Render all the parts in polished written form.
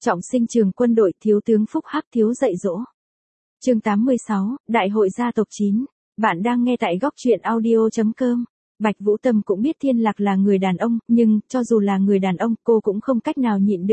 Trọng sinh trường quân đội, thiếu tướng Phúc Hắc thiếu dạy dỗ. Chương 86, Đại hội gia tộc 9. Bạn đang nghe tại góc truyện audio.com. Bạch Vũ Tâm cũng biết Thiên Lạc là người đàn ông, nhưng, cho dù là người đàn ông, cô cũng không cách nào nhịn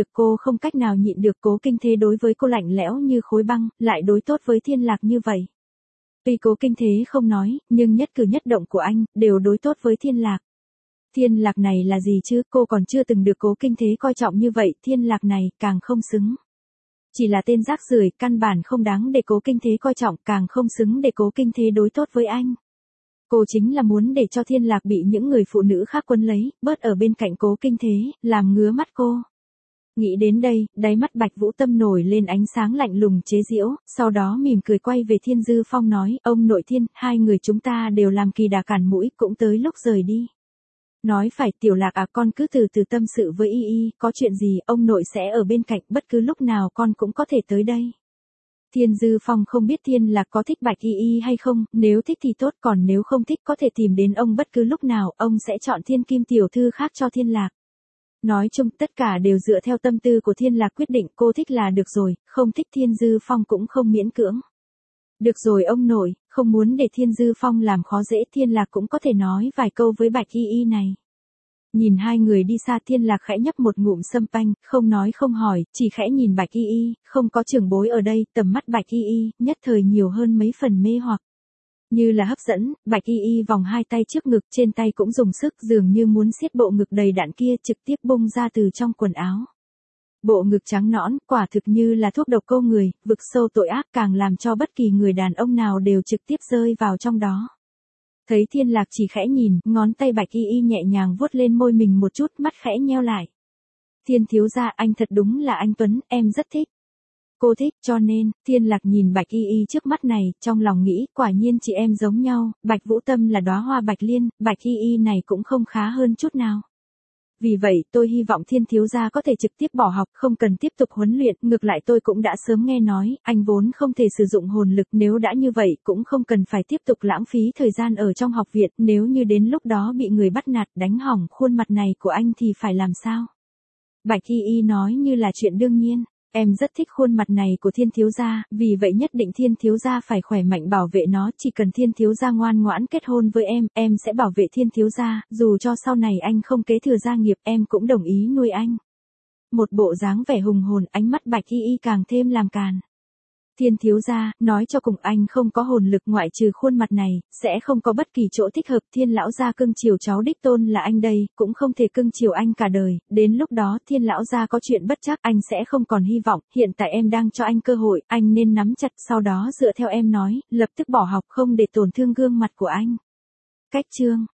được Cố Kinh Thế đối với cô lạnh lẽo như khối băng, lại đối tốt với Thiên Lạc như vậy. Tuy Cố Kinh Thế không nói, nhưng nhất cử nhất động của anh, đều đối tốt với Thiên Lạc. Thiên Lạc này là gì chứ, cô còn chưa từng được Cố Kinh Thế coi trọng như vậy, Thiên Lạc này, càng không xứng. Chỉ là tên rác rưởi, căn bản không đáng để Cố Kinh Thế coi trọng, càng không xứng để Cố Kinh Thế đối tốt với anh. Cô chính là muốn để cho Thiên Lạc bị những người phụ nữ khác quấn lấy, bớt ở bên cạnh Cố Kinh Thế, làm ngứa mắt cô. Nghĩ đến đây, đáy mắt Bạch Vũ Tâm nổi lên ánh sáng lạnh lùng chế giễu, sau đó mỉm cười quay về Thiên Dư Phong nói, ông nội Thiên, hai người chúng ta đều làm kỳ đà cản mũi, cũng tới lúc rời đi. Nói phải, Tiểu Lạc à, con cứ từ từ tâm sự với y, có chuyện gì, ông nội sẽ ở bên cạnh, bất cứ lúc nào con cũng có thể tới đây. Thiên Dư Phong không biết Thiên Lạc có thích Bạch Y hay không, nếu thích thì tốt, còn nếu không thích có thể tìm đến ông bất cứ lúc nào, ông sẽ chọn Thiên Kim tiểu thư khác cho Thiên Lạc. Nói chung, tất cả đều dựa theo tâm tư của Thiên Lạc quyết định, cô thích là được rồi, không thích Thiên Dư Phong cũng không miễn cưỡng. Được rồi ông nội, không muốn để Thiên Dư Phong làm khó dễ, Thiên Lạc cũng có thể nói vài câu với Bạch Y này. Nhìn hai người đi xa, Thiên Lạc khẽ nhấp một ngụm sâm panh, không nói không hỏi, chỉ khẽ nhìn Bạch Y, không có trưởng bối ở đây, tầm mắt Bạch Y, nhất thời nhiều hơn mấy phần mê hoặc. Như là hấp dẫn, Bạch Y vòng hai tay trước ngực, trên tay cũng dùng sức, dường như muốn siết bộ ngực đầy đặn kia trực tiếp bung ra từ trong quần áo. Bộ ngực trắng nõn, quả thực như là thuốc độc câu người, vực sâu tội ác, càng làm cho bất kỳ người đàn ông nào đều trực tiếp rơi vào trong đó. Thấy Thiên Lạc chỉ khẽ nhìn, ngón tay Bạch Y nhẹ nhàng vuốt lên môi mình một chút, mắt khẽ nheo lại. Thiên thiếu gia, anh thật đúng là anh Tuấn, em rất thích. Cô thích, cho nên, Thiên Lạc nhìn Bạch Y trước mắt này, trong lòng nghĩ, quả nhiên chị em giống nhau, Bạch Vũ Tâm là đóa hoa bạch liên, Bạch Y này cũng không khá hơn chút nào. Vì vậy, tôi hy vọng Thiên thiếu gia có thể trực tiếp bỏ học, không cần tiếp tục huấn luyện, ngược lại tôi cũng đã sớm nghe nói, anh vốn không thể sử dụng hồn lực, nếu đã như vậy, cũng không cần phải tiếp tục lãng phí thời gian ở trong học viện, nếu như đến lúc đó bị người bắt nạt, đánh hỏng khuôn mặt này của anh thì phải làm sao? Bạch Y nói như là chuyện đương nhiên. Em rất thích khuôn mặt này của Thiên thiếu gia, vì vậy nhất định Thiên thiếu gia phải khỏe mạnh bảo vệ nó, chỉ cần Thiên thiếu gia ngoan ngoãn kết hôn với em sẽ bảo vệ Thiên thiếu gia, dù cho sau này anh không kế thừa gia nghiệp, em cũng đồng ý nuôi anh. Một bộ dáng vẻ hùng hồn, ánh mắt Bạch Y càng thêm làm càn. Thiên thiếu gia, nói cho cùng anh không có hồn lực, ngoại trừ khuôn mặt này, sẽ không có bất kỳ chỗ thích hợp, Thiên lão gia cưng chiều cháu đích tôn là anh đây, cũng không thể cưng chiều anh cả đời, đến lúc đó Thiên lão gia có chuyện bất trắc, anh sẽ không còn hy vọng, hiện tại em đang cho anh cơ hội, anh nên nắm chặt, sau đó dựa theo em nói, lập tức bỏ học, không để tổn thương gương mặt của anh. Cách chương